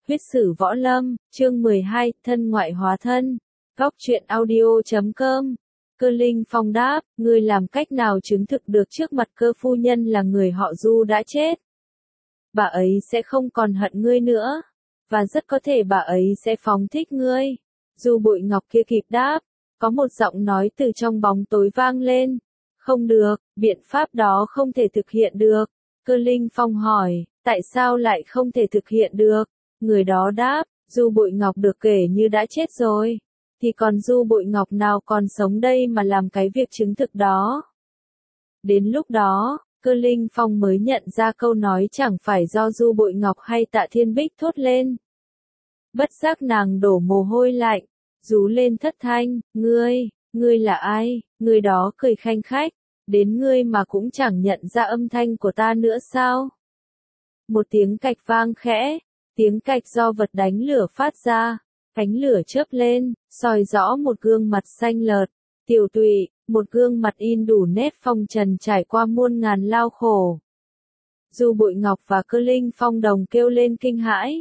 Huyết sử võ lâm, chương 12, thân ngoại hóa thân. Góc truyện audio.com. Cơ Linh Phong đáp, ngươi làm cách nào chứng thực được trước mặt Cơ phu nhân là người họ Du đã chết? Bà ấy sẽ không còn hận ngươi nữa, và rất có thể bà ấy sẽ phóng thích ngươi. Du Bội Ngọc kia kịp đáp, có một giọng nói từ trong bóng tối vang lên. Không được, biện pháp đó không thể thực hiện được. Cơ Linh Phong hỏi, tại sao lại không thể thực hiện được? Người đó đáp, Du Bội Ngọc được kể như đã chết rồi. Thì còn Du Bội Ngọc nào còn sống đây mà làm cái việc chứng thực đó? Đến lúc đó, Cơ Linh Phong mới nhận ra câu nói chẳng phải do Du Bội Ngọc hay Tạ Thiên Bích thốt lên. Bất giác nàng đổ mồ hôi lạnh, rú lên thất thanh, ngươi là ai? Người đó cười khanh khách, đến ngươi mà cũng chẳng nhận ra âm thanh của ta nữa sao? Một tiếng cạch vang khẽ, tiếng cạch do vật đánh lửa phát ra, cánh lửa chớp lên, soi rõ một gương mặt xanh lợt, tiều tụy, một gương mặt in đủ nét phong trần trải qua muôn ngàn lao khổ. Du Bội Ngọc và Cơ Linh Phong đồng kêu lên kinh hãi.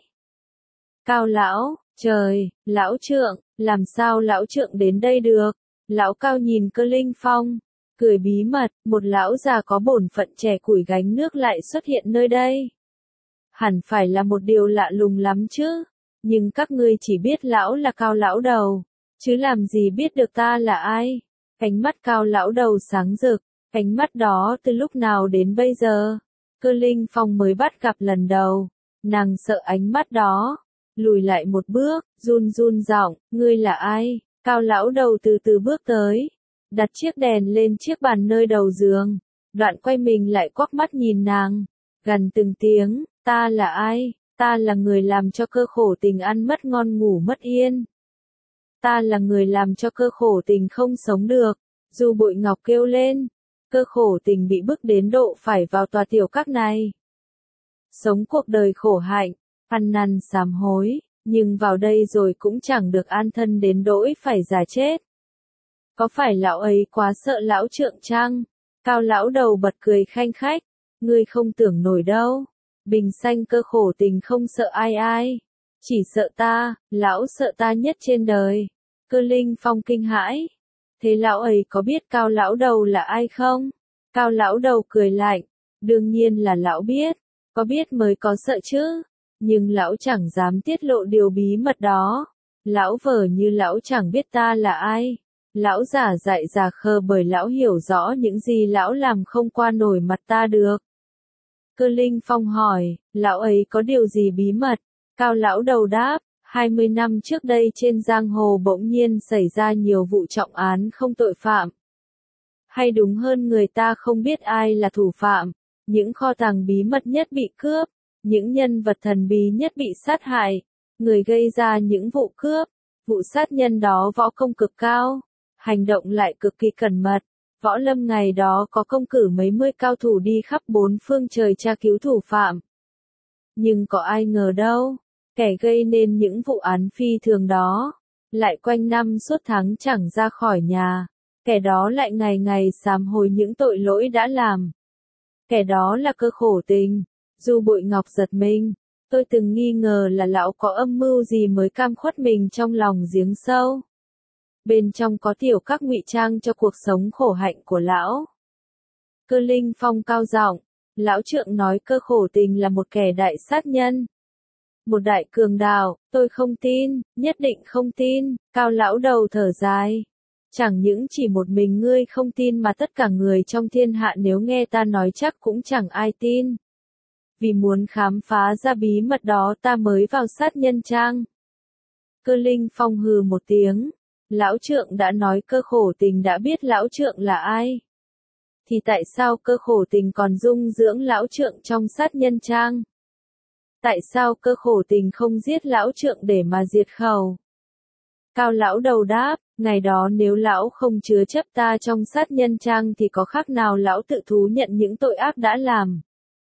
Cao lão, trời, lão trượng, làm sao lão trượng đến đây được? Lão Cao nhìn Cơ Linh Phong, cười bí mật, một lão già có bổn phận trẻ củi gánh nước lại xuất hiện nơi đây. Hẳn phải là một điều lạ lùng lắm chứ, nhưng các ngươi chỉ biết lão là Cao lão đầu, chứ làm gì biết được ta là ai? Ánh mắt Cao lão đầu sáng rực, ánh mắt đó từ lúc nào đến bây giờ? Cơ Linh Phong mới bắt gặp lần đầu, nàng sợ ánh mắt đó, lùi lại một bước, run run giọng, ngươi là ai? Cao lão đầu từ từ bước tới, đặt chiếc đèn lên chiếc bàn nơi đầu giường, đoạn quay mình lại quắc mắt nhìn nàng, gằn từng tiếng, ta là ai? Ta là người làm cho Cơ khổ tình ăn mất ngon ngủ mất yên. Ta là người làm cho Cơ khổ tình không sống được. Du Bội Ngọc kêu lên, Cơ khổ tình bị bức đến độ phải vào tòa tiểu các này. Sống cuộc đời khổ hạnh, ăn năn sám hối, nhưng vào đây rồi cũng chẳng được an thân đến đỗi phải già chết. Có phải lão ấy quá sợ lão trượng chăng? Cao lão đầu bật cười khanh khách, ngươi không tưởng nổi đâu. Bình sanh Cơ khổ tình không sợ ai, chỉ sợ ta, lão sợ ta nhất trên đời. Cơ Linh Phong kinh hãi. Thế lão ấy có biết Cao lão đầu là ai không? Cao lão đầu cười lạnh, đương nhiên là lão biết, có biết mới có sợ chứ, nhưng lão chẳng dám tiết lộ điều bí mật đó. Lão vờ như lão chẳng biết ta là ai. Lão giả dại già khờ bởi lão hiểu rõ những gì lão làm không qua nổi mặt ta được. Cơ Linh Phong hỏi, lão ấy có điều gì bí mật? Cao lão đầu đáp, 20 năm trước đây trên giang hồ bỗng nhiên xảy ra nhiều vụ trọng án không tội phạm. Hay đúng hơn người ta không biết ai là thủ phạm, những kho tàng bí mật nhất bị cướp, những nhân vật thần bí nhất bị sát hại, người gây ra những vụ cướp, vụ sát nhân đó võ công cực cao, hành động lại cực kỳ cẩn mật. Võ lâm ngày đó có công cử mấy mươi cao thủ đi khắp bốn phương trời tra cứu thủ phạm. Nhưng có ai ngờ đâu, kẻ gây nên những vụ án phi thường đó, lại quanh năm suốt tháng chẳng ra khỏi nhà. Kẻ đó lại ngày ngày sám hối những tội lỗi đã làm. Kẻ đó là Cơ khổ tình. Du Bội Ngọc giật mình, tôi từng nghi ngờ là lão có âm mưu gì mới cam khuất mình trong lòng giếng sâu. Bên trong có tiểu các ngụy trang cho cuộc sống khổ hạnh của lão. Cơ Linh Phong cao giọng, lão trượng nói Cơ khổ tình là một kẻ đại sát nhân, một đại cường đạo, tôi không tin, nhất định không tin. Cao lão đầu thở dài, chẳng những chỉ một mình ngươi không tin mà tất cả người trong thiên hạ nếu nghe ta nói chắc cũng chẳng ai tin. Vì muốn khám phá ra bí mật đó ta mới vào sát nhân trang. Cơ Linh Phong hừ một tiếng. Lão trượng đã nói Cơ khổ tình đã biết lão trượng là ai. Thì tại sao Cơ khổ tình còn dung dưỡng lão trượng trong sát nhân trang? Tại sao Cơ khổ tình không giết lão trượng để mà diệt khẩu? Cao lão đầu đáp, ngày đó nếu lão không chứa chấp ta trong sát nhân trang thì có khác nào lão tự thú nhận những tội ác đã làm.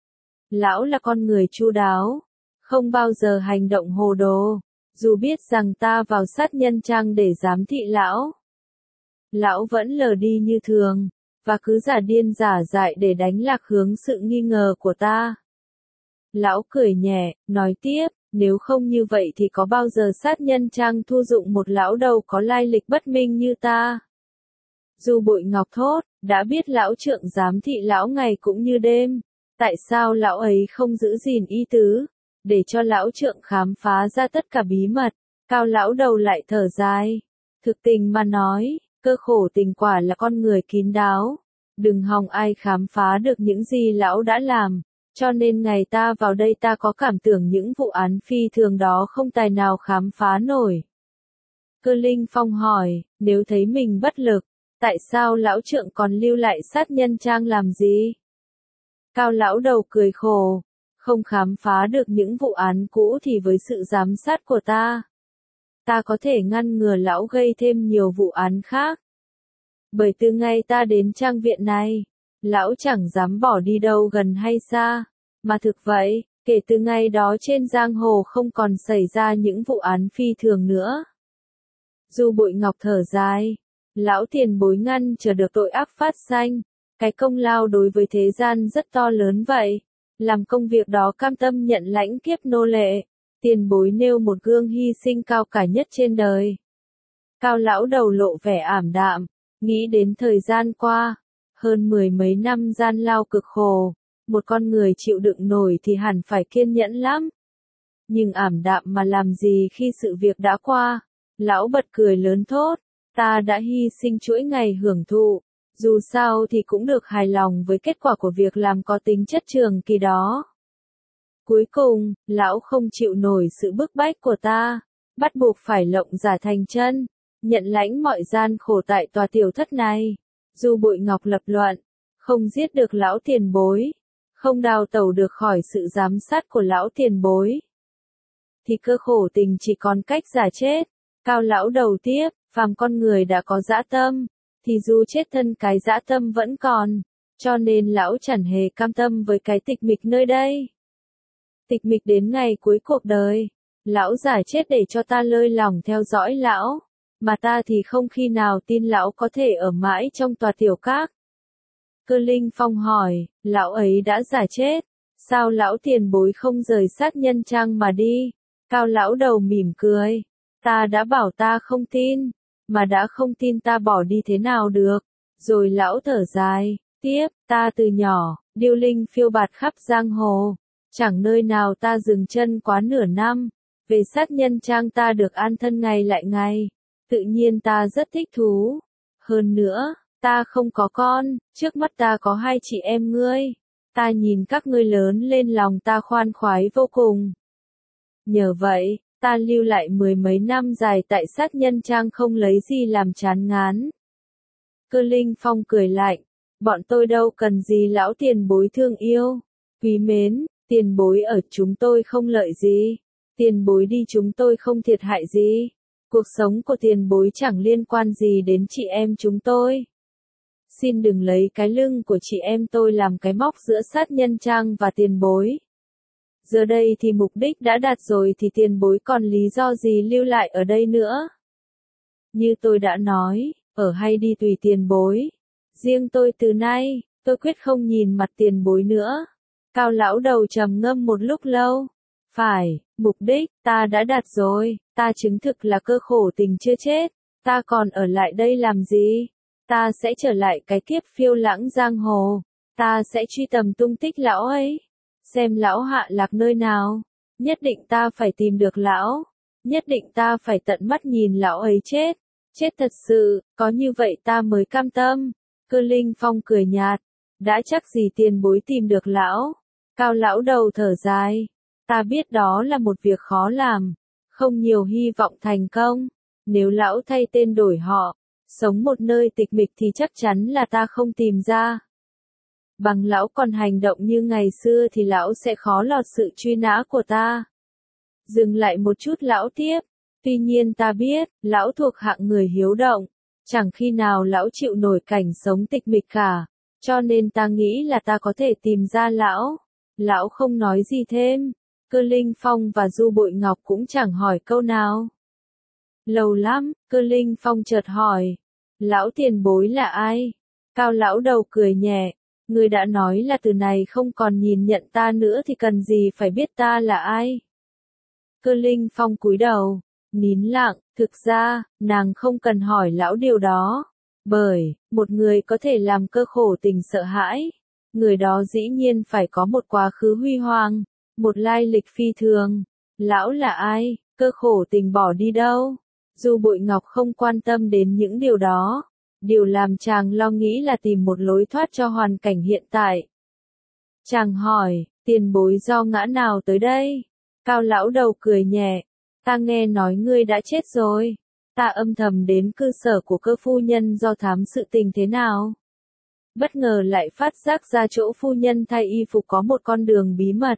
Lão là con người chu đáo, không bao giờ hành động hồ đồ. Dù biết rằng ta vào sát nhân trang để giám thị lão, lão vẫn lờ đi như thường, và cứ giả điên giả dại để đánh lạc hướng sự nghi ngờ của ta. Lão cười nhẹ, nói tiếp, Nếu không như vậy thì có bao giờ sát nhân trang thu dụng một lão đầu có lai lịch bất minh như ta. Du Bội Ngọc thốt, đã biết lão trượng giám thị lão ngày cũng như đêm, tại sao lão ấy không giữ gìn y tứ, để cho lão trượng khám phá ra tất cả bí mật. Cao lão đầu lại thở dài. Thực tình mà nói, cơ khổ tình quả là con người kín đáo. Đừng hòng ai khám phá được những gì lão đã làm. Cho nên ngày ta vào đây ta có cảm tưởng những vụ án phi thường đó không tài nào khám phá nổi. Cơ Linh Phong hỏi, nếu thấy mình bất lực, tại sao lão trượng còn lưu lại sát nhân trang làm gì? Cao lão đầu cười khổ, không khám phá được những vụ án cũ thì với sự giám sát của ta có thể ngăn ngừa lão gây thêm nhiều vụ án khác. Bởi từ ngày ta đến trang viện này, lão chẳng dám bỏ đi đâu gần hay xa, mà thực vậy, kể từ ngày đó trên giang hồ không còn xảy ra những vụ án phi thường nữa. Du Bội Ngọc thở dài, lão tiền bối ngăn chờ được tội ác phát sanh, cái công lao đối với thế gian rất to lớn vậy, làm công việc đó cam tâm nhận lãnh kiếp nô lệ, tiền bối nêu một gương hy sinh cao cả nhất trên đời. Cao lão đầu lộ vẻ ảm đạm, nghĩ đến thời gian qua, hơn 10 mấy năm gian lao cực khổ, một con người chịu đựng nổi thì hẳn phải kiên nhẫn lắm. Nhưng ảm đạm mà làm gì khi sự việc đã qua, lão bật cười lớn thốt, ta đã hy sinh chuỗi ngày hưởng thụ, dù sao thì cũng được hài lòng với kết quả của việc làm có tính chất trường kỳ đó. Cuối cùng, lão không chịu nổi sự bức bách của ta, bắt buộc phải lộng giả thành chân, nhận lãnh mọi gian khổ tại tòa tiểu thất này. Du Bội Ngọc lập luận, không giết được lão tiền bối, không đào tẩu được khỏi sự giám sát của lão tiền bối, thì cơ khổ tình chỉ còn cách giả chết. Cao lão đầu tiếp, phàm con người đã có dã tâm, thì dù chết thân cái dã tâm vẫn còn, cho nên lão chẳng hề cam tâm với cái tịch mịch nơi đây. Tịch mịch đến ngày cuối cuộc đời, lão giả chết để cho ta lơi lòng theo dõi lão, mà ta thì không khi nào tin lão có thể ở mãi trong tòa tiểu các. Cơ Linh Phong hỏi, lão ấy đã giả chết, sao lão tiền bối không rời sát nhân trang mà đi? Cao lão đầu mỉm cười, ta đã bảo ta không tin, mà đã không tin ta bỏ đi thế nào được. Rồi lão thở dài, tiếp, ta từ nhỏ, điêu linh phiêu bạt khắp giang hồ, chẳng nơi nào ta dừng chân quá nửa năm, về sát nhân trang ta được an thân ngày lại ngày, tự nhiên ta rất thích thú. Hơn nữa, ta không có con, trước mắt ta có 2 chị em ngươi, ta nhìn các ngươi lớn lên lòng ta khoan khoái vô cùng. Nhờ vậy, ta lưu lại 10 mấy năm dài tại sát nhân trang không lấy gì làm chán ngán. Cơ Linh Phong cười lạnh, bọn tôi đâu cần gì lão tiền bối thương yêu, quý mến, tiền bối ở chúng tôi không lợi gì, tiền bối đi chúng tôi không thiệt hại gì, cuộc sống của tiền bối chẳng liên quan gì đến chị em chúng tôi. Xin đừng lấy cái lưng của chị em tôi làm cái móc giữa sát nhân trang và tiền bối. Giờ đây thì mục đích đã đạt rồi thì tiền bối còn lý do gì lưu lại ở đây nữa. Như tôi đã nói, ở hay đi tùy tiền bối. Riêng tôi từ nay, tôi quyết không nhìn mặt tiền bối nữa. Cao lão đầu trầm ngâm một lúc lâu. Phải, mục đích, ta đã đạt rồi, ta chứng thực là cơ khổ tình chưa chết. Ta còn ở lại đây làm gì? Ta sẽ trở lại cái kiếp phiêu lãng giang hồ. Ta sẽ truy tầm tung tích lão ấy. Xem lão hạ lạc nơi nào. Nhất định ta phải tìm được lão. Nhất định ta phải tận mắt nhìn lão ấy chết. Chết thật sự, có như vậy ta mới cam tâm. Cơ Linh Phong cười nhạt. Đã chắc gì tiền bối tìm được lão. Cao lão đầu thở dài. Ta biết đó là một việc khó làm. Không nhiều hy vọng thành công. Nếu lão thay tên đổi họ, sống một nơi tịch mịch thì chắc chắn là ta không tìm ra. Bằng lão còn hành động như ngày xưa thì lão sẽ khó lọt sự truy nã của ta. Dừng lại một chút lão tiếp. Tuy nhiên ta biết, lão thuộc hạng người hiếu động. Chẳng khi nào lão chịu nổi cảnh sống tịch mịch cả. Cho nên ta nghĩ là ta có thể tìm ra lão. Lão không nói gì thêm. Cơ Linh Phong và Du Bội Ngọc cũng chẳng hỏi câu nào. Lâu lắm, Cơ Linh Phong chợt hỏi. Lão tiền bối là ai? Cao lão đầu cười nhẹ. Người đã nói là từ này không còn nhìn nhận ta nữa thì cần gì phải biết ta là ai. Cơ Linh Phong cúi đầu, nín lặng, thực ra, nàng không cần hỏi lão điều đó. Bởi, một người có thể làm Cơ Khổ Tình sợ hãi, người đó dĩ nhiên phải có một quá khứ huy hoàng, một lai lịch phi thường. Lão là ai? Cơ Khổ Tình bỏ đi đâu? Du Bội Ngọc không quan tâm đến những điều đó. Điều làm chàng lo nghĩ là tìm một lối thoát cho hoàn cảnh hiện tại. Chàng hỏi, tiền bối do ngã nào tới đây? Cao lão đầu cười nhẹ, ta nghe nói ngươi đã chết rồi. Ta âm thầm đến cư sở của Cơ phu nhân do thám sự tình thế nào. Bất ngờ lại phát giác ra chỗ phu nhân thay y phục có một con đường bí mật.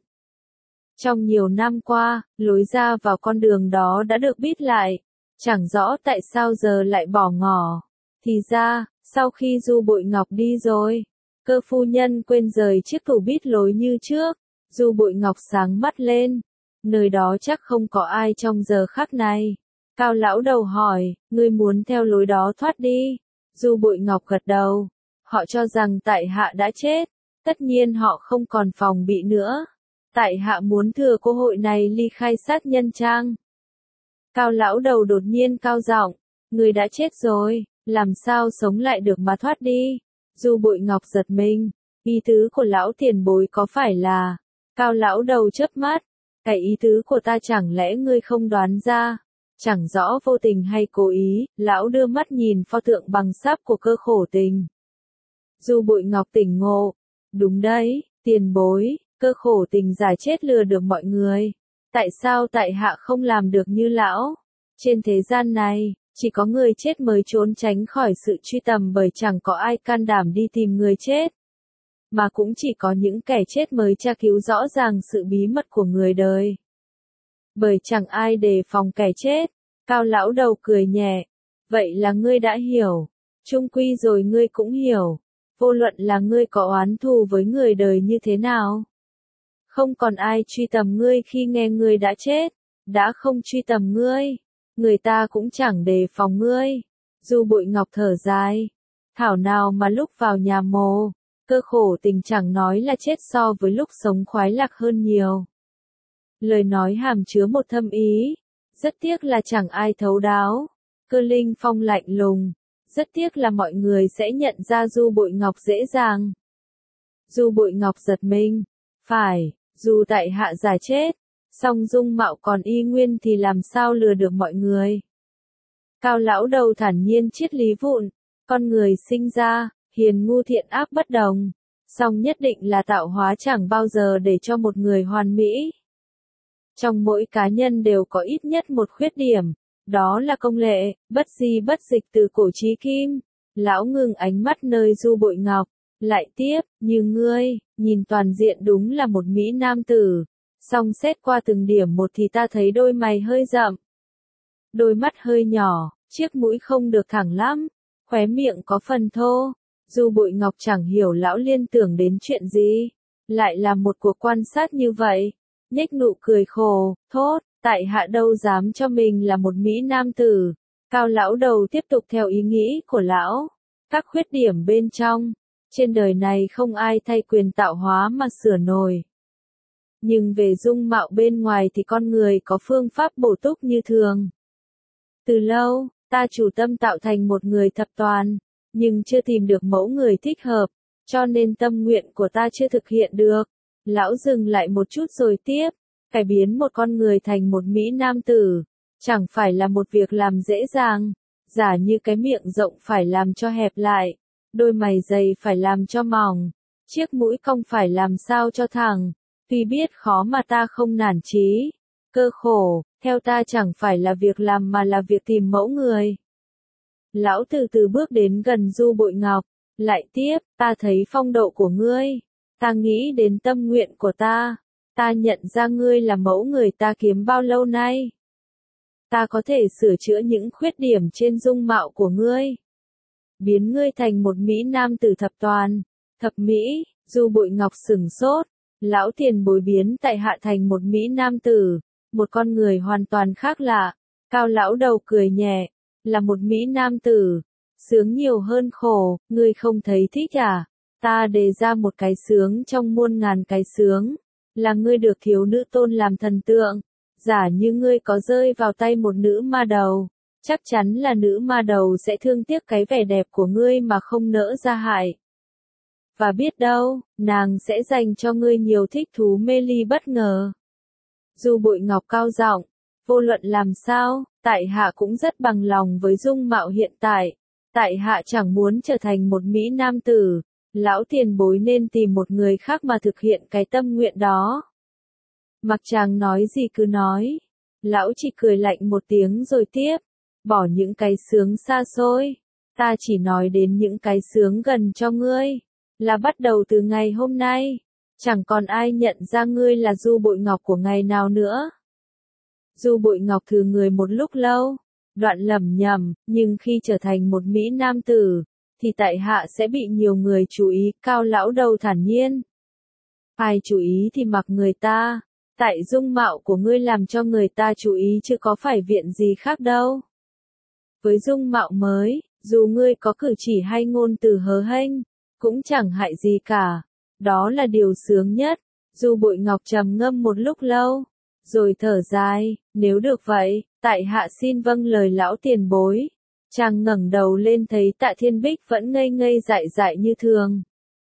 Trong nhiều năm qua, lối ra vào con đường đó đã được bít lại. Chẳng rõ tại sao giờ lại bỏ ngỏ. Thì ra, sau khi Du Bội Ngọc đi rồi, Cơ phu nhân quên rời chiếc tủ bít lối như trước. Du Bội Ngọc sáng mắt lên. Nơi đó chắc không có ai trong giờ khắc này. Cao lão đầu hỏi, ngươi muốn theo lối đó thoát đi. Du Bội Ngọc gật đầu. Họ cho rằng tại hạ đã chết. Tất nhiên họ không còn phòng bị nữa. Tại hạ muốn thừa cơ hội này ly khai sát nhân trang. Cao lão đầu đột nhiên cao giọng, ngươi đã chết rồi, làm sao sống lại được mà thoát đi. Du Bội Ngọc giật mình, ý tứ của lão tiền bối có phải là. Cao lão đầu chớp mắt, cái ý tứ của ta chẳng lẽ ngươi không đoán ra. Chẳng rõ vô tình hay cố ý, lão đưa mắt nhìn pho tượng bằng sáp của Cơ Khổ Tình. Du Bội Ngọc tỉnh ngộ, đúng đấy, tiền bối, Cơ Khổ Tình giả chết lừa được mọi người. Tại sao tại hạ không làm được như lão? Trên thế gian này, chỉ có người chết mới trốn tránh khỏi sự truy tầm bởi chẳng có ai can đảm đi tìm người chết. Mà cũng chỉ có những kẻ chết mới tra cứu rõ ràng sự bí mật của người đời. Bởi chẳng ai đề phòng kẻ chết. Cao lão đầu cười nhẹ. Vậy là ngươi đã hiểu. Chung quy rồi ngươi cũng hiểu. Vô luận là ngươi có oán thù với người đời như thế nào. Không còn ai truy tầm ngươi khi nghe ngươi đã chết. Đã không truy tầm ngươi. Người ta cũng chẳng đề phòng ngươi. Du Bội Ngọc thở dài. Thảo nào mà lúc vào nhà mồ, Cơ Khổ Tình chẳng nói là chết so với lúc sống khoái lạc hơn nhiều. Lời nói hàm chứa một thâm ý. Rất tiếc là chẳng ai thấu đáo. Cơ Linh Phong lạnh lùng. Rất tiếc là mọi người sẽ nhận ra Du Bội Ngọc dễ dàng. Du Bội Ngọc giật mình. Phải, dù tại hạ giả chết, song dung mạo còn y nguyên thì làm sao lừa được mọi người. Cao lão đầu thản nhiên triết lý vụn. Con người sinh ra, hiền ngu thiện ác bất đồng. Song nhất định là tạo hóa chẳng bao giờ để cho một người hoàn mỹ. Trong mỗi cá nhân đều có ít nhất một khuyết điểm. Đó là công lệ, bất di bất dịch từ cổ chí kim. Lão ngừng ánh mắt nơi Du Bội Ngọc. Lại tiếp, như ngươi, nhìn toàn diện đúng là một mỹ nam tử. Song xét qua từng điểm một thì ta thấy đôi mày hơi rậm. Đôi mắt hơi nhỏ, chiếc mũi không được thẳng lắm. Khóe miệng có phần thô. Du Bội Ngọc chẳng hiểu lão liên tưởng đến chuyện gì. Lại là một cuộc quan sát như vậy. Nhếch nụ cười khổ, thốt, tại hạ đâu dám cho mình là một mỹ nam tử. Cao lão đầu tiếp tục theo ý nghĩ của lão. Các khuyết điểm bên trong. Trên đời này không ai thay quyền tạo hóa mà sửa nổi. Nhưng về dung mạo bên ngoài thì con người có phương pháp bổ túc như thường. Từ lâu, ta chủ tâm tạo thành một người thập toàn, nhưng chưa tìm được mẫu người thích hợp, cho nên tâm nguyện của ta chưa thực hiện được. Lão dừng lại một chút rồi tiếp, cải biến một con người thành một mỹ nam tử, chẳng phải là một việc làm dễ dàng. Giả như cái miệng rộng phải làm cho hẹp lại, đôi mày dày phải làm cho mỏng, chiếc mũi cong phải làm sao cho thẳng. Tuy biết khó mà ta không nản chí. Cơ khổ, theo ta chẳng phải là việc làm mà là việc tìm mẫu người. Lão từ từ bước đến gần Du Bội Ngọc, lại tiếp, ta thấy phong độ của ngươi. Ta nghĩ đến tâm nguyện của ta. Ta nhận ra ngươi là mẫu người ta kiếm bao lâu nay. Ta có thể sửa chữa những khuyết điểm trên dung mạo của ngươi. Biến ngươi thành một mỹ nam tử thập toàn. Thập mỹ, Du Bội Ngọc sửng sốt. Lão tiền bối biến tại hạ thành một mỹ nam tử. Một con người hoàn toàn khác lạ. Cao lão đầu cười nhẹ. Là một mỹ nam tử. Sướng nhiều hơn khổ, ngươi không thấy thích à? Ta đề ra một cái sướng trong muôn ngàn cái sướng. Là ngươi được thiếu nữ tôn làm thần tượng. Giả như ngươi có rơi vào tay một nữ ma đầu, chắc chắn là nữ ma đầu sẽ thương tiếc cái vẻ đẹp của ngươi mà không nỡ ra hại. Và biết đâu, nàng sẽ dành cho ngươi nhiều thích thú mê ly bất ngờ. Du Bội Ngọc cao giọng, vô luận làm sao, tại hạ cũng rất bằng lòng với dung mạo hiện tại. Tại hạ chẳng muốn trở thành một mỹ nam tử, lão tiền bối nên tìm một người khác mà thực hiện cái tâm nguyện đó. Mặc chàng nói gì cứ nói. Lão chỉ cười lạnh một tiếng rồi tiếp, bỏ những cái sướng xa xôi. Ta chỉ nói đến những cái sướng gần cho ngươi, là bắt đầu từ ngày hôm nay. Chẳng còn ai nhận ra ngươi là Du Bội Ngọc của ngày nào nữa. Du Bội Ngọc thử người một lúc lâu, đoạn lẩm nhẩm, nhưng khi trở thành một mỹ nam tử, thì tại hạ sẽ bị nhiều người chú ý. Cao lão đầu thản nhiên. Ai chú ý thì mặc người ta, tại dung mạo của ngươi làm cho người ta chú ý chứ có phải viện gì khác đâu. Với dung mạo mới, dù ngươi có cử chỉ hay ngôn từ hớ hênh, cũng chẳng hại gì cả. Đó là điều sướng nhất. Du Bội Ngọc trầm ngâm một lúc lâu, rồi thở dài, nếu được vậy, tại hạ xin vâng lời lão tiền bối. Chàng ngẩng đầu lên thấy Tạ Thiên Bích vẫn ngây ngây dại dại như thường.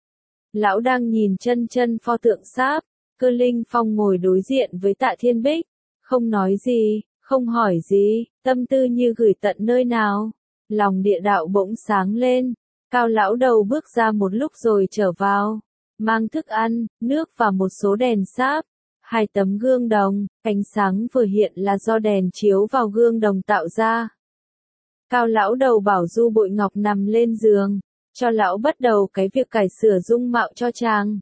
Lão đang nhìn chân chân pho tượng sáp, Cơ Linh Phong ngồi đối diện với Tạ Thiên Bích, không nói gì, không hỏi gì, tâm tư như gửi tận nơi nào. Lòng địa đạo bỗng sáng lên, Cao lão đầu bước ra một lúc rồi trở vào, mang thức ăn, nước và một số đèn sáp. 2 tấm gương đồng, ánh sáng vừa hiện là do đèn chiếu vào gương đồng tạo ra. Cao lão đầu bảo Du Bội Ngọc nằm lên giường, cho lão bắt đầu cái việc cải sửa dung mạo cho chàng.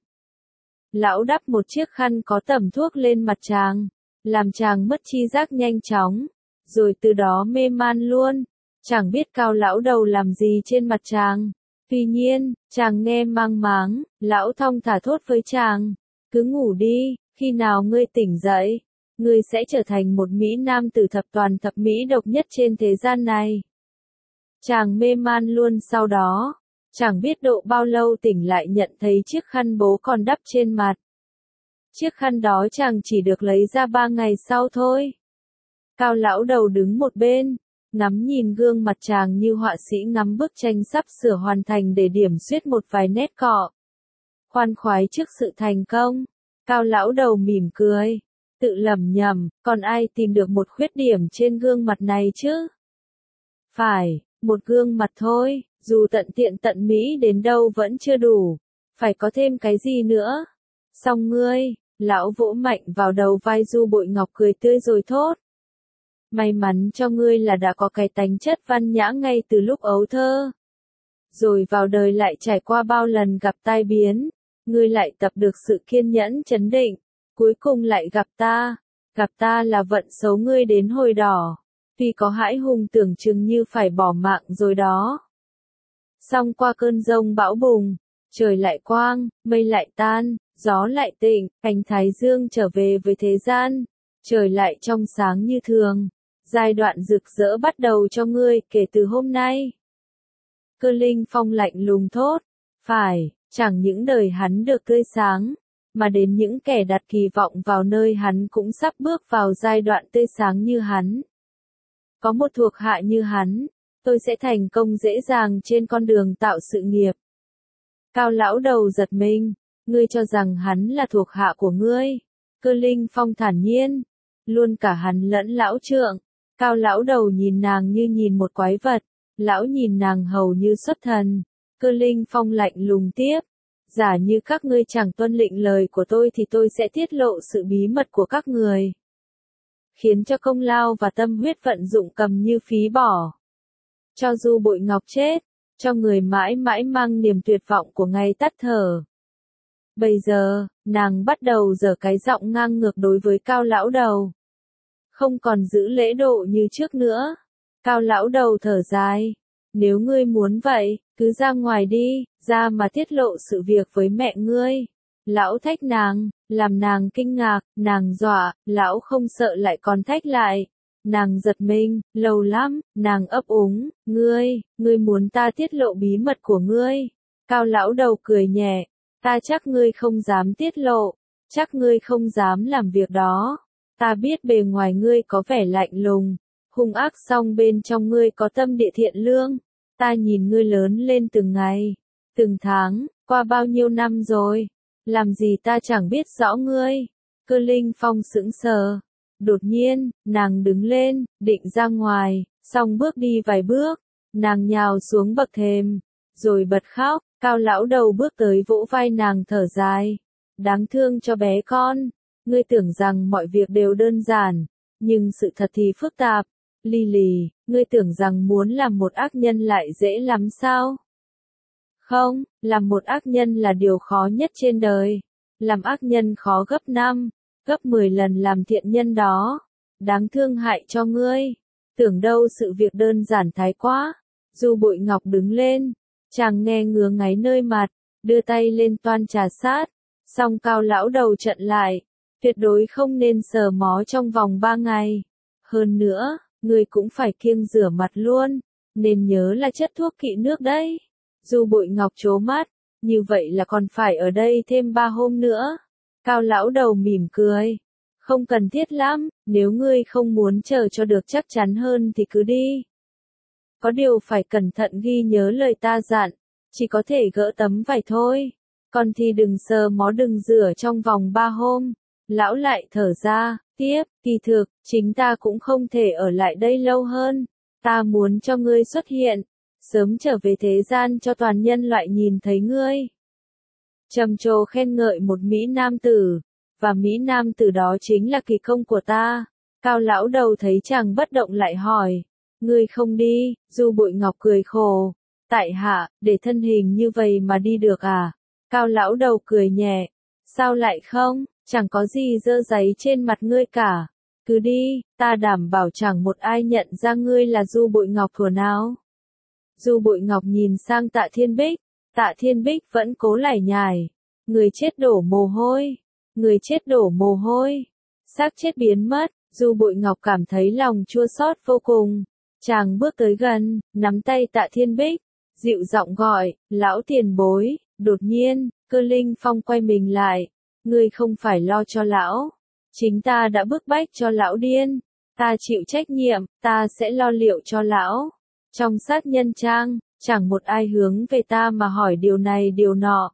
Lão đắp một chiếc khăn có tẩm thuốc lên mặt chàng, làm chàng mất tri giác nhanh chóng, rồi từ đó mê man luôn. Chẳng biết Cao lão đầu làm gì trên mặt chàng. Tuy nhiên, chàng nghe mang máng, lão thong thả thốt với chàng, cứ ngủ đi, khi nào ngươi tỉnh dậy, ngươi sẽ trở thành một mỹ nam tử thập toàn thập mỹ độc nhất trên thế gian này. Chàng mê man luôn sau đó, chẳng biết độ bao lâu tỉnh lại nhận thấy chiếc khăn bố còn đắp trên mặt. Chiếc khăn đó chàng chỉ được lấy ra 3 ngày sau thôi. Cao lão đầu đứng một bên, ngắm nhìn gương mặt chàng như họa sĩ ngắm bức tranh sắp sửa hoàn thành để điểm xuyết một vài nét cọ. Khoan khoái trước sự thành công, Cao lão đầu mỉm cười, tự lẩm nhẩm, còn ai tìm được một khuyết điểm trên gương mặt này chứ? Phải, một gương mặt thôi, dù tận tiện tận mỹ đến đâu vẫn chưa đủ, phải có thêm cái gì nữa? Xong ngươi, lão vỗ mạnh vào đầu vai Du Bội Ngọc cười tươi rồi thốt. May mắn cho ngươi là đã có cái tánh chất văn nhã ngay từ lúc ấu thơ. Rồi vào đời lại trải qua bao lần gặp tai biến, ngươi lại tập được sự kiên nhẫn trấn định, cuối cùng lại gặp ta là vận xấu ngươi đến hồi đỏ, tuy có hãi hùng tưởng chừng như phải bỏ mạng rồi đó. Xong qua cơn giông bão bùng, trời lại quang, mây lại tan, gió lại tịnh, ánh thái dương trở về với thế gian, trời lại trong sáng như thường. Giai đoạn rực rỡ bắt đầu cho ngươi kể từ hôm nay. Cơ Linh Phong lạnh lùng thốt, phải, chẳng những đời hắn được tươi sáng, mà đến những kẻ đặt kỳ vọng vào nơi hắn cũng sắp bước vào giai đoạn tươi sáng như hắn. Có một thuộc hạ như hắn, tôi sẽ thành công dễ dàng trên con đường tạo sự nghiệp. Cao lão đầu giật mình, ngươi cho rằng hắn là thuộc hạ của ngươi? Cơ Linh Phong thản nhiên, luôn cả hắn lẫn lão trượng. Cao lão đầu nhìn nàng như nhìn một quái vật, lão nhìn nàng hầu như xuất thần. Cơ Linh Phong lạnh lùng tiếp, giả như các ngươi chẳng tuân lệnh lời của tôi thì tôi sẽ tiết lộ sự bí mật của các người, khiến cho công lao và tâm huyết vận dụng cầm như phí bỏ. Cho Du Bội Ngọc chết, cho người mãi mãi mang niềm tuyệt vọng của ngày tắt thở. Bây giờ, nàng bắt đầu giở cái giọng ngang ngược đối với Cao lão đầu. Không còn giữ lễ độ như trước nữa. Cao lão đầu thở dài. Nếu ngươi muốn vậy, cứ ra ngoài đi, ra mà tiết lộ sự việc với mẹ ngươi. Lão thách nàng, làm nàng kinh ngạc, nàng dọa, lão không sợ lại còn thách lại. Nàng giật mình, lâu lắm, nàng ấp úng, ngươi muốn ta tiết lộ bí mật của ngươi. Cao lão đầu cười nhẹ, ta chắc ngươi không dám tiết lộ, chắc ngươi không dám làm việc đó. Ta biết bề ngoài ngươi có vẻ lạnh lùng, hung ác, song bên trong ngươi có tâm địa thiện lương. Ta nhìn ngươi lớn lên từng ngày, từng tháng, qua bao nhiêu năm rồi, làm gì ta chẳng biết rõ ngươi. Cơ Linh Phong sững sờ. Đột nhiên, nàng đứng lên, định ra ngoài, song bước đi vài bước, nàng nhào xuống bậc thềm, rồi bật khóc. Cao lão đầu bước tới vỗ vai nàng thở dài. Đáng thương cho bé con, ngươi tưởng rằng mọi việc đều đơn giản, nhưng sự thật thì phức tạp. Lily, ngươi tưởng rằng muốn làm một ác nhân lại dễ lắm sao? Không, làm một ác nhân là điều khó nhất trên đời. Làm ác nhân khó gấp 5, gấp 10 lần làm thiện nhân đó. Đáng thương hại cho ngươi. Tưởng đâu sự việc đơn giản thái quá. Du Bội Ngọc đứng lên, chàng nghe ngứa ngáy nơi mặt, đưa tay lên toan trà sát. Song Cao lão đầu chặn lại, tuyệt đối không nên sờ mó trong vòng 3 ngày. Hơn nữa, ngươi cũng phải kiêng rửa mặt luôn, nên nhớ là chất thuốc kỵ nước đấy. Du Bội Ngọc trố mắt, như vậy là còn phải ở đây thêm 3 hôm nữa. Cao lão đầu mỉm cười. Không cần thiết lắm, nếu ngươi không muốn chờ cho được chắc chắn hơn thì cứ đi. Có điều phải cẩn thận ghi nhớ lời ta dặn, chỉ có thể gỡ tấm vải thôi. Còn thì đừng sờ mó, đừng rửa trong vòng 3 hôm. Lão lại thở ra, tiếp, kỳ thực, chính ta cũng không thể ở lại đây lâu hơn. Ta muốn cho ngươi xuất hiện, sớm trở về thế gian cho toàn nhân loại nhìn thấy ngươi. Trầm trồ khen ngợi một Mỹ nam tử, và Mỹ nam tử đó chính là kỳ công của ta. Cao lão đầu thấy chàng bất động lại hỏi, ngươi không đi? Du Bội Ngọc cười khổ, tại hạ, để thân hình như vậy mà đi được à? Cao lão đầu cười nhẹ, sao lại không, chẳng có gì dơ dáy trên mặt ngươi cả. Cứ đi, ta đảm bảo chẳng một ai nhận ra ngươi là Du Bội Ngọc thuở nào. Du Bội Ngọc nhìn sang Tạ Thiên Bích, Tạ Thiên Bích vẫn cố lải nhải. Người chết đổ mồ hôi, người chết đổ mồ hôi, xác chết biến mất. Du Bội Ngọc cảm thấy lòng chua xót vô cùng. Chàng bước tới gần, nắm tay Tạ Thiên Bích, dịu giọng gọi, lão tiền bối. Đột nhiên, Cơ Linh Phong quay mình lại. Ngươi không phải lo cho lão, chính ta đã bức bách cho lão điên. Ta chịu trách nhiệm, ta sẽ lo liệu cho lão. Trong sát nhân trang, chẳng một ai hướng về ta mà hỏi điều này điều nọ.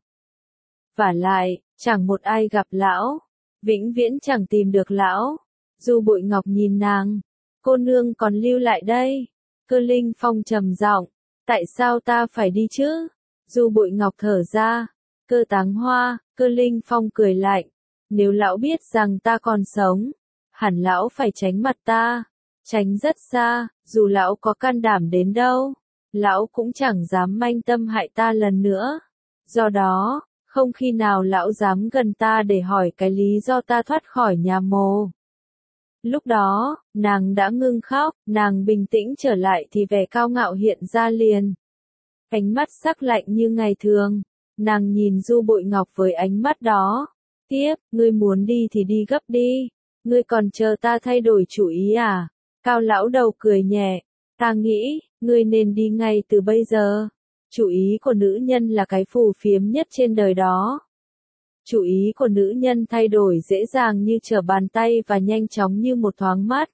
Vả lại, chẳng một ai gặp lão, vĩnh viễn chẳng tìm được lão. Du Bội Ngọc nhìn nàng, cô nương còn lưu lại đây. Cơ Linh Phong trầm giọng, tại sao ta phải đi chứ? Du Bội Ngọc thở ra, Cơ Táng Hoa. Cơ Linh Phong cười lạnh, nếu lão biết rằng ta còn sống, hẳn lão phải tránh mặt ta, tránh rất xa. Dù lão có can đảm đến đâu, lão cũng chẳng dám manh tâm hại ta lần nữa. Do đó, không khi nào lão dám gần ta để hỏi cái lý do ta thoát khỏi nhà mồ. Lúc đó, nàng đã ngưng khóc, nàng bình tĩnh trở lại thì vẻ cao ngạo hiện ra liền. Ánh mắt sắc lạnh như ngày thường, nàng nhìn Du Bội Ngọc với ánh mắt đó. Tiếp, ngươi muốn đi thì đi gấp đi, ngươi còn chờ ta thay đổi chủ ý à? Cao lão đầu cười nhẹ, ta nghĩ, ngươi nên đi ngay từ bây giờ. Chủ ý của nữ nhân là cái phù phiếm nhất trên đời đó. Chủ ý của nữ nhân thay đổi dễ dàng như trở bàn tay và nhanh chóng như một thoáng mắt.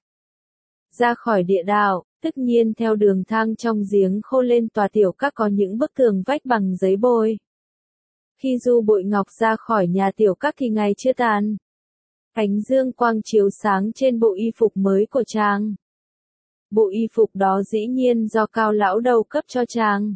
Ra khỏi địa đạo, tất nhiên theo đường thang trong giếng khô lên tòa tiểu các có những bức tường vách bằng giấy bôi. Khi Du Bội Ngọc ra khỏi nhà tiểu các thì ngày chưa tàn. Ánh dương quang chiếu sáng trên bộ y phục mới của chàng. Bộ y phục đó dĩ nhiên do Cao lão đầu cấp cho chàng.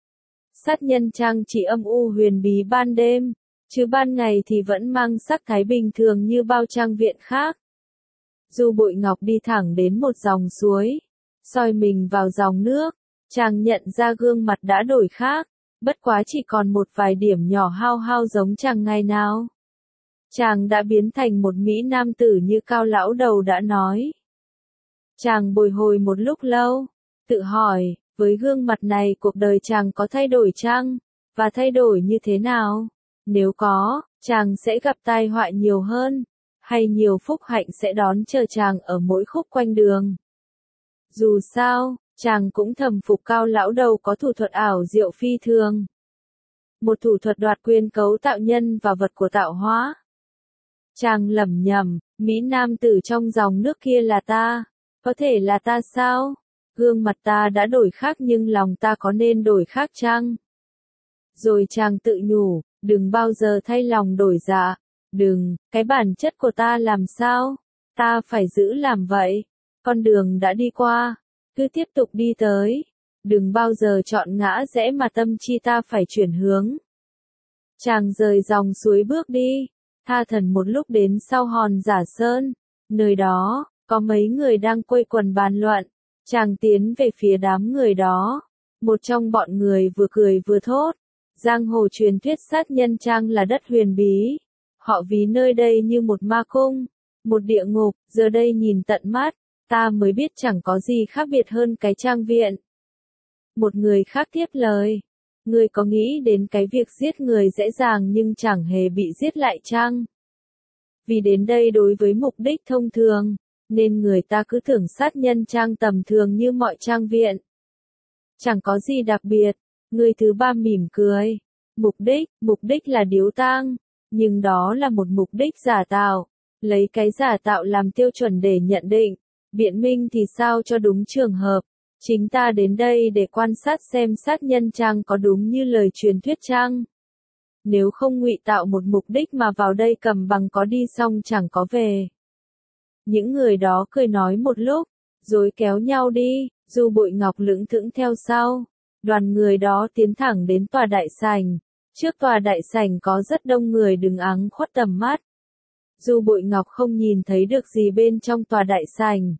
Sát nhân trang chỉ âm u huyền bí ban đêm, chứ ban ngày thì vẫn mang sắc thái bình thường như bao trang viện khác. Du Bội Ngọc đi thẳng đến một dòng suối, soi mình vào dòng nước, chàng nhận ra gương mặt đã đổi khác, bất quá chỉ còn một vài điểm nhỏ hao hao giống chàng ngày nào. Chàng đã biến thành một Mỹ nam tử như Cao lão đầu đã nói. Chàng bồi hồi một lúc lâu, tự hỏi, với gương mặt này cuộc đời chàng có thay đổi chăng? Và thay đổi như thế nào? Nếu có, chàng sẽ gặp tai họa nhiều hơn, hay nhiều phúc hạnh sẽ đón chờ chàng ở mỗi khúc quanh đường? Dù sao, chàng cũng thầm phục Cao lão đầu có thủ thuật ảo diệu phi thường. Một thủ thuật đoạt quyền cấu tạo nhân và vật của tạo hóa. Chàng lẩm nhẩm, Mỹ nam tử trong dòng nước kia là ta, có thể là ta sao? Gương mặt ta đã đổi khác nhưng lòng ta có nên đổi khác chăng? Rồi chàng tự nhủ, đừng bao giờ thay lòng đổi dạ, đừng, cái bản chất của ta làm sao? Ta phải giữ làm vậy. Con đường đã đi qua, cứ tiếp tục đi tới. Đừng bao giờ chọn ngã rẽ mà tâm chi ta phải chuyển hướng. Chàng rời dòng suối bước đi, tha thần một lúc đến sau hòn Giả Sơn. Nơi đó, có mấy người đang quây quần bàn luận. Chàng tiến về phía đám người đó. Một trong bọn người vừa cười vừa thốt. Giang hồ truyền thuyết sát nhân trang là đất huyền bí. Họ ví nơi đây như một ma cung, một địa ngục, giờ đây nhìn tận mắt, ta mới biết chẳng có gì khác biệt hơn cái trang viện. Một người khác tiếp lời. Ngươi có nghĩ đến cái việc giết người dễ dàng nhưng chẳng hề bị giết lại chăng? Vì đến đây đối với mục đích thông thường, nên người ta cứ tưởng sát nhân trang tầm thường như mọi trang viện. Chẳng có gì đặc biệt. Người thứ ba mỉm cười. Mục đích là điếu tang, nhưng đó là một mục đích giả tạo. Lấy cái giả tạo làm tiêu chuẩn để nhận định, biện minh thì sao cho đúng trường hợp. Chính ta đến đây để quan sát xem sát nhân trang có đúng như lời truyền thuyết chăng? Nếu không ngụy tạo một mục đích mà vào đây cầm bằng có đi xong chẳng có về. Những người đó cười nói một lúc, rồi kéo nhau đi, Du Bội Ngọc lững thững theo sau. Đoàn người đó tiến thẳng đến tòa đại sảnh. Trước tòa đại sảnh có rất đông người đứng áng khuất tầm mắt. Du Bội Ngọc không nhìn thấy được gì bên trong tòa đại sảnh.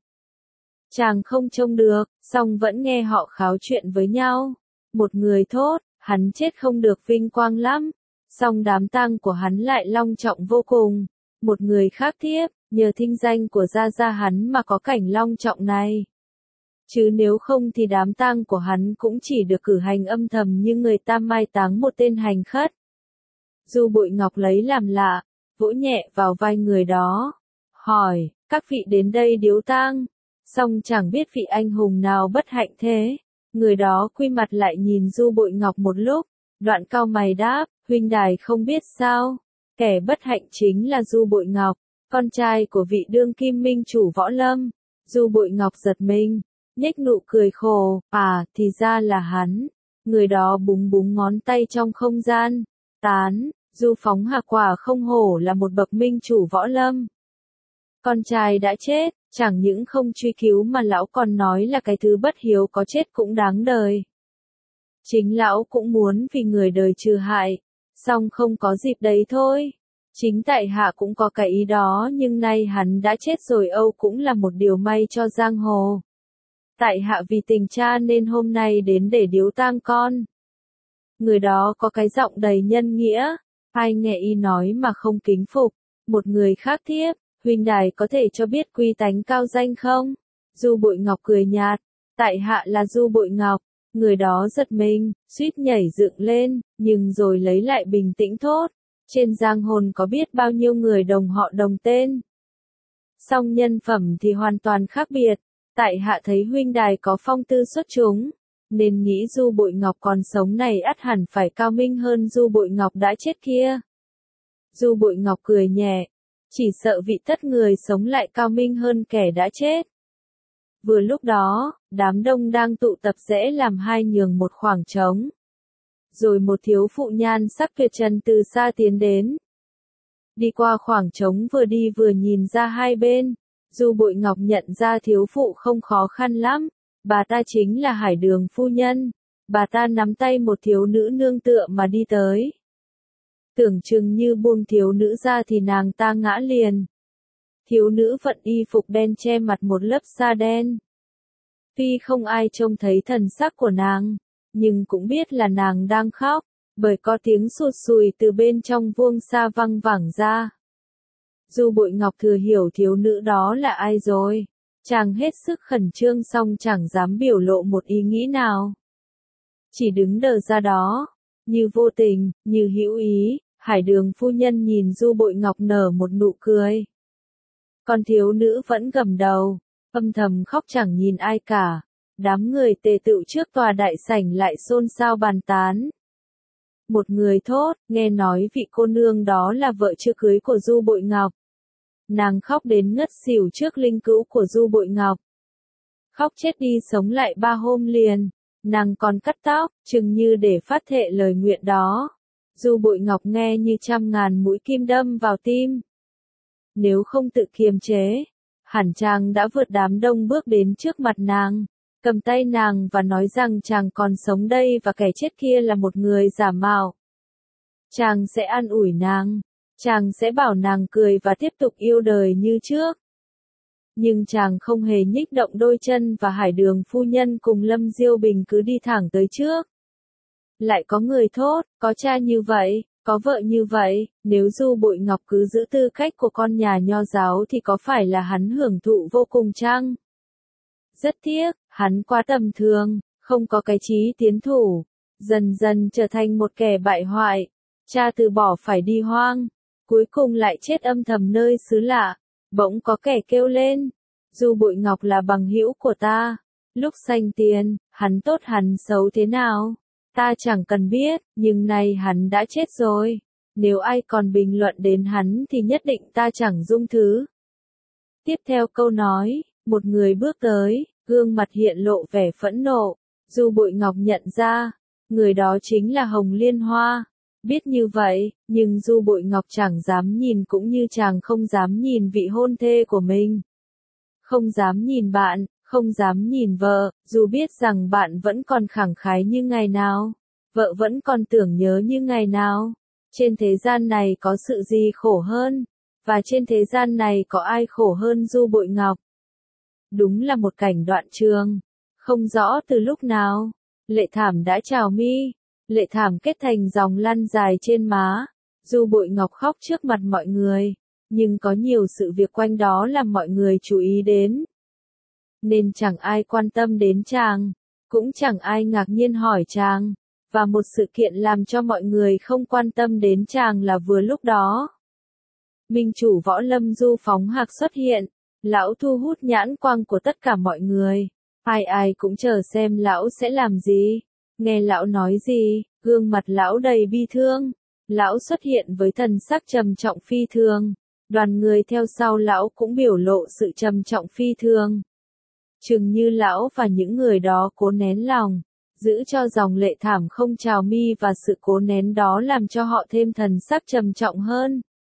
Chàng không trông được, song vẫn nghe họ kháo chuyện với nhau. Một người thốt, hắn chết không được vinh quang lắm, song đám tang của hắn lại long trọng vô cùng. Một người khác tiếp, nhờ thinh danh của gia gia hắn mà có cảnh long trọng này. Chứ nếu không thì đám tang của hắn cũng chỉ được cử hành âm thầm như người ta mai táng một tên hành khất. Du Bội Ngọc lấy làm lạ, vỗ nhẹ vào vai người đó, hỏi, các vị đến đây điếu tang, song chẳng biết vị anh hùng nào bất hạnh thế. Người đó quy mặt lại nhìn Du Bội Ngọc một lúc, đoạn cau mày đáp, huynh đài không biết sao, kẻ bất hạnh chính là Du Bội Ngọc, con trai của vị đương kim minh chủ Võ Lâm. Du Bội Ngọc giật mình, nhếch nụ cười khổ, thì ra là hắn. Người đó búng búng ngón tay trong không gian, tán, Du Phóng Hà quả không hổ là một bậc minh chủ Võ Lâm. Con trai đã chết, chẳng những không truy cứu mà lão còn nói là cái thứ bất hiếu có chết cũng đáng đời. Chính lão cũng muốn vì người đời trừ hại, song không có dịp đấy thôi. Chính tại hạ cũng có cái ý đó nhưng nay hắn đã chết rồi Âu cũng là một điều may cho giang hồ. Tại hạ vì tình cha nên hôm nay đến để điếu tang con. Người đó có cái giọng đầy nhân nghĩa, ai nghe y nói mà không kính phục. Một người khác tiếp, huynh đài có thể cho biết quy tánh cao danh không? Du Bội Ngọc cười nhạt, tại hạ là Du Bội Ngọc. Người đó giật mình, suýt nhảy dựng lên, nhưng rồi lấy lại bình tĩnh thốt. Trên giang hồ có biết bao nhiêu người đồng họ đồng tên. Song nhân phẩm thì hoàn toàn khác biệt. Tại hạ thấy huynh đài có phong tư xuất chúng, nên nghĩ Du Bội Ngọc còn sống này ắt hẳn phải cao minh hơn Du Bội Ngọc đã chết kia. Du Bội Ngọc cười nhẹ, chỉ sợ vị tất người sống lại cao minh hơn kẻ đã chết. Vừa lúc đó, đám đông đang tụ tập rẽ làm hai nhường một khoảng trống. Rồi một thiếu phụ nhan sắc tuyệt trần từ xa tiến đến. Đi qua khoảng trống vừa đi vừa nhìn ra hai bên. Du Bội Ngọc nhận ra thiếu phụ không khó khăn lắm, bà ta chính là Hải Đường phu nhân. Bà ta nắm tay một thiếu nữ nương tựa mà đi tới. Tưởng chừng như buông thiếu nữ ra thì nàng ta ngã liền. Thiếu nữ vận y phục đen che mặt một lớp sa đen. Tuy không ai trông thấy thần sắc của nàng, nhưng cũng biết là nàng đang khóc, bởi có tiếng sụt sùi từ bên trong vuông sa văng vẳng ra. Du Bội Ngọc thừa hiểu thiếu nữ đó là ai rồi. Chàng hết sức khẩn trương song chẳng dám biểu lộ một ý nghĩ nào. Chỉ đứng đờ ra đó, như vô tình, như hữu ý, Hải Đường phu nhân nhìn Du Bội Ngọc nở một nụ cười. Còn thiếu nữ vẫn gầm đầu, âm thầm khóc chẳng nhìn ai cả. Đám người tề tựu trước tòa đại sảnh lại xôn xao bàn tán. Một người thốt, nghe nói vị cô nương đó là vợ chưa cưới của Du Bội Ngọc. nàng khóc đến ngất xỉu trước linh cữu của Du Bội Ngọc. Khóc chết đi sống lại 3 hôm liền, nàng còn cắt tóc, chừng như để phát thệ lời nguyện đó. Du Bội Ngọc nghe như trăm ngàn mũi kim đâm vào tim. Nếu không tự kiềm chế, hẳn chàng đã vượt đám đông bước đến trước mặt nàng, cầm tay nàng và nói rằng chàng còn sống đây và kẻ chết kia là một người giả mạo. Chàng sẽ an ủi nàng, chàng sẽ bảo nàng cười và tiếp tục yêu đời như trước. Nhưng chàng không hề nhích động đôi chân và Hải Đường phu nhân cùng Lâm Diêu Bình cứ đi thẳng tới trước. Lại có người thốt, có cha như vậy, có vợ như vậy, nếu Du Bội Ngọc cứ giữ tư cách của con nhà nho giáo thì có phải là hắn hưởng thụ vô cùng chăng? Rất tiếc, hắn quá tầm thường, không có cái chí tiến thủ, dần dần trở thành một kẻ bại hoại. Cha từ bỏ phải đi hoang, cuối cùng lại chết âm thầm nơi xứ lạ. Bỗng có kẻ kêu lên, Du Bội Ngọc là bằng hữu của ta. Lúc sanh tiền, hắn tốt hắn xấu thế nào? Ta chẳng cần biết, nhưng nay hắn đã chết rồi. Nếu ai còn bình luận đến hắn thì nhất định ta chẳng dung thứ. Tiếp theo câu nói, một người bước tới, gương mặt hiện lộ vẻ phẫn nộ. Du Bội Ngọc nhận ra, người đó chính là Hồng Liên Hoa. Biết như vậy, nhưng Du Bội Ngọc chẳng dám nhìn cũng như chàng không dám nhìn vị hôn thê của mình. Không dám nhìn bạn, không dám nhìn vợ, dù biết rằng bạn vẫn còn khẳng khái như ngày nào, vợ vẫn còn tưởng nhớ như ngày nào. Trên thế gian này có sự gì khổ hơn, và trên thế gian này có ai khổ hơn Du Bội Ngọc. Đúng là một cảnh đoạn trường, không rõ từ lúc nào, lệ thảm đã trào mi. Lệ thảm kết thành dòng lăn dài trên má. Du Bội Ngọc khóc trước mặt mọi người, nhưng có nhiều sự việc quanh đó làm mọi người chú ý đến. Nên chẳng ai quan tâm đến chàng, cũng chẳng ai ngạc nhiên hỏi chàng. Và một sự kiện làm cho mọi người không quan tâm đến chàng là vừa lúc đó. Minh chủ võ lâm Du Phóng Hạc xuất hiện, lão thu hút nhãn quang của tất cả mọi người. Ai ai cũng chờ xem lão sẽ làm gì. Nghe lão nói gì, gương mặt lão đầy bi thương. Lão xuất hiện với thần sắc trầm trọng phi thường. Đoàn người theo sau lão cũng biểu lộ sự trầm trọng phi thường. Chừng như lão và những người đó cố nén lòng, giữ cho dòng lệ thảm không trào mi và sự cố nén đó làm cho họ thêm thần sắc trầm trọng hơn.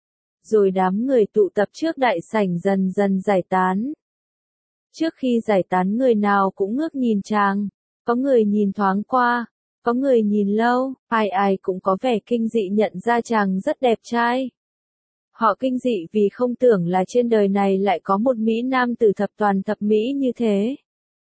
Rồi đám người tụ tập trước đại sảnh dần dần giải tán. Trước khi giải tán người nào cũng ngước nhìn chàng. Có người nhìn thoáng qua, có người nhìn lâu, ai ai cũng có vẻ kinh dị nhận ra chàng rất đẹp trai. Họ kinh dị vì không tưởng là trên đời này lại có một Mỹ Nam tử thập toàn thập Mỹ như thế.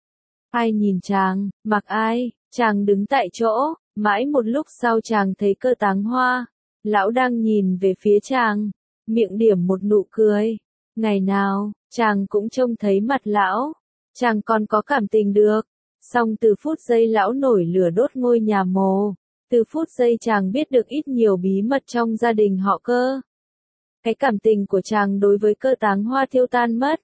Ai nhìn chàng, mặc ai, chàng đứng tại chỗ, mãi một lúc sau chàng thấy Cơ Táng Hoa. Lão đang nhìn về phía chàng, miệng điểm một nụ cười. Ngày nào, chàng cũng trông thấy mặt lão, chàng còn có cảm tình được. Xong từ phút giây lão nổi lửa đốt ngôi nhà mồ, từ phút giây chàng biết được ít nhiều bí mật trong gia đình họ Cơ. Cái cảm tình của chàng đối với Cơ Táng Hoa tiêu tan mất.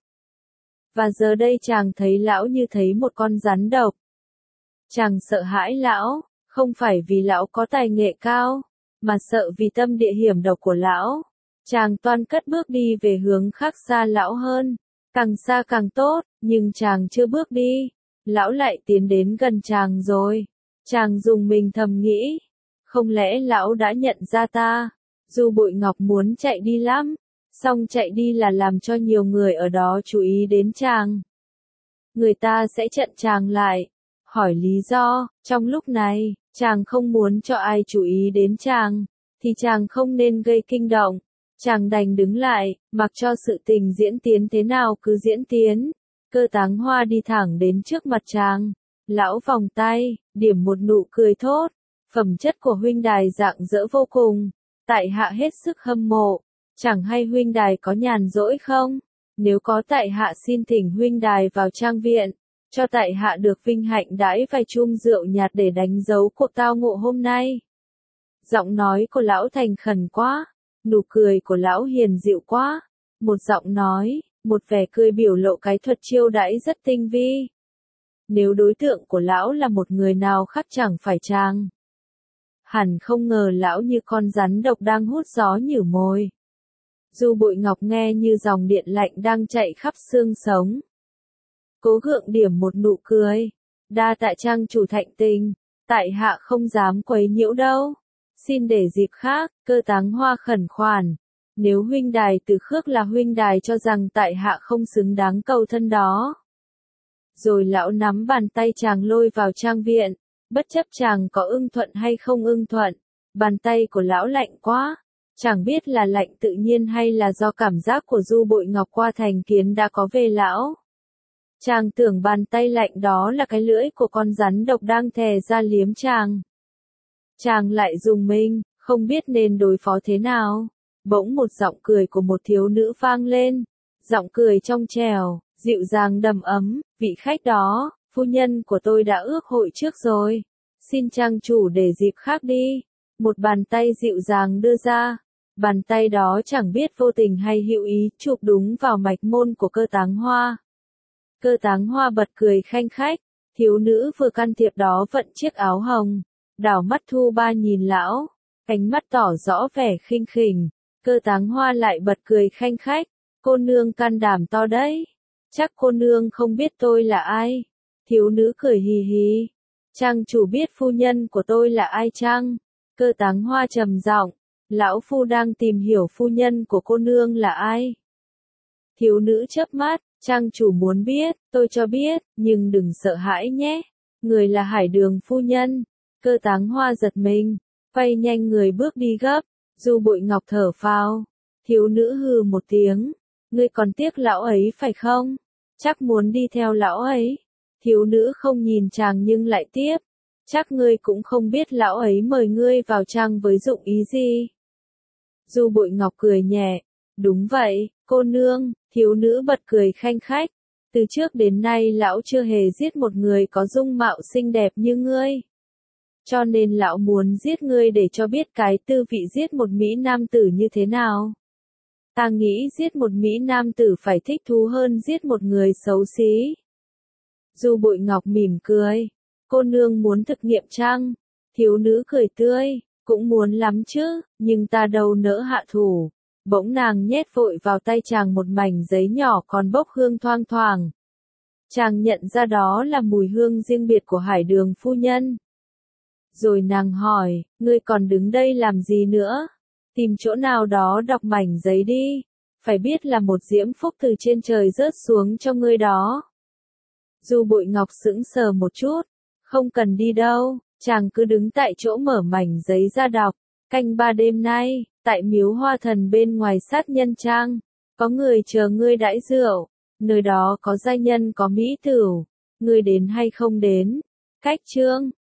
Và giờ đây chàng thấy lão như thấy một con rắn độc. Chàng sợ hãi lão, không phải vì lão có tài nghệ cao, mà sợ vì tâm địa hiểm độc của lão. Chàng toan cất bước đi về hướng khác xa lão hơn, càng xa càng tốt, nhưng chàng chưa bước đi. Lão lại tiến đến gần chàng rồi. Chàng dùng mình thầm nghĩ. Không lẽ lão đã nhận ra ta? Du Bội Ngọc muốn chạy đi lắm. Xong chạy đi là làm cho nhiều người ở đó chú ý đến chàng. Người ta sẽ chặn chàng lại. Hỏi lý do. Trong lúc này, chàng không muốn cho ai chú ý đến chàng. Thì chàng không nên gây kinh động. Chàng đành đứng lại, mặc cho sự tình diễn tiến thế nào cứ diễn tiến. Cơ Táng Hoa đi thẳng đến trước mặt chàng. Lão vòng tay, điểm một nụ cười thốt. Phẩm chất của huynh đài rạng rỡ vô cùng. Tại hạ hết sức hâm mộ. Chẳng hay huynh đài có nhàn rỗi không? Nếu có tại hạ xin thỉnh huynh đài vào trang viện. Cho tại hạ được vinh hạnh đãi vài chung rượu nhạt để đánh dấu cuộc tao ngộ hôm nay. Giọng nói của lão thành khẩn quá. Nụ cười của lão hiền dịu quá. Một giọng nói, một vẻ cười biểu lộ cái thuật chiêu đãi rất tinh vi. Nếu đối tượng của lão là một người nào khác chẳng phải chàng. Hẳn không ngờ lão như con rắn độc đang hút gió nhử mồi. Du Bội Ngọc nghe như dòng điện lạnh đang chạy khắp xương sống. Cố gượng điểm một nụ cười. Đa tạ trang chủ thạnh tình, tại hạ không dám quấy nhiễu đâu. Xin để dịp khác, Cơ Táng Hoa khẩn khoản. Nếu huynh đài Từ Khước là huynh đài cho rằng tại hạ không xứng đáng cầu thân đó. Rồi lão nắm bàn tay chàng lôi vào trang viện, bất chấp chàng có ưng thuận hay không ưng thuận. Bàn tay của lão lạnh quá, chẳng biết là lạnh tự nhiên hay là do cảm giác của Du Bội Ngọc qua thành kiến đã có về lão. Chàng tưởng bàn tay lạnh đó là cái lưỡi của con rắn độc đang thè ra liếm chàng. Chàng lại rùng mình, không biết nên đối phó thế nào. Bỗng một giọng cười của một thiếu nữ vang lên. Giọng cười trong trẻo, dịu dàng đầm ấm, vị khách đó, phu nhân của tôi đã ước hội trước rồi. Xin trang chủ để dịp khác đi. Một bàn tay dịu dàng đưa ra. Bàn tay đó chẳng biết vô tình hay hữu ý chụp đúng vào mạch môn của Cơ Táng Hoa. Cơ Táng Hoa bật cười khanh khách. Thiếu nữ vừa can thiệp đó vận chiếc áo hồng. Đảo mắt thu ba nhìn lão. Ánh mắt tỏ rõ vẻ khinh khỉnh. Cơ Táng Hoa lại bật cười khanh khách. Cô nương can đảm to đấy. Chắc cô nương không biết tôi là ai. Thiếu nữ cười hì hì. Trang chủ biết phu nhân của tôi là ai chăng? Cơ Táng Hoa trầm giọng. Lão phu đang tìm hiểu phu nhân của cô nương là ai. Thiếu nữ chớp mắt. Trang chủ muốn biết, tôi cho biết, nhưng đừng sợ hãi nhé. Người là Hải Đường phu nhân. Cơ Táng Hoa giật mình, quay nhanh người bước đi gấp. Du Bội Ngọc thở phào. Thiếu nữ hừ một tiếng. Ngươi còn tiếc lão ấy phải không? Chắc muốn đi theo lão ấy. Thiếu nữ không nhìn chàng nhưng lại tiếp. Chắc ngươi cũng không biết lão ấy mời ngươi vào trang với dụng ý gì. Du Bội Ngọc cười nhẹ. Đúng vậy, cô nương. Thiếu nữ bật cười khanh khách. Từ trước đến nay lão chưa hề giết một người có dung mạo xinh đẹp như ngươi. Cho nên lão muốn giết ngươi để cho biết cái tư vị giết một Mỹ nam tử như thế nào. Ta nghĩ giết một Mỹ nam tử phải thích thú hơn giết một người xấu xí. Du Bội Ngọc mỉm cười. Cô nương muốn thực nghiệm chăng? Thiếu nữ cười tươi. Cũng muốn lắm chứ, nhưng ta đâu nỡ hạ thủ. Bỗng nàng nhét vội vào tay chàng một mảnh giấy nhỏ còn bốc hương thoang thoảng. Chàng nhận ra đó là mùi hương riêng biệt của Hải Đường phu nhân. Rồi nàng hỏi, ngươi còn đứng đây làm gì nữa? Tìm chỗ nào đó đọc mảnh giấy đi. Phải biết là một diễm phúc từ trên trời rớt xuống cho ngươi đó. Du Bội Ngọc sững sờ một chút. Không cần đi đâu, chàng cứ đứng tại chỗ mở mảnh giấy ra đọc. Canh 3 đêm nay, tại miếu Hoa Thần bên ngoài Sát Nhân Trang, có người chờ ngươi đãi rượu. Nơi đó có giai nhân có mỹ tửu. Ngươi đến hay không đến? Cách chương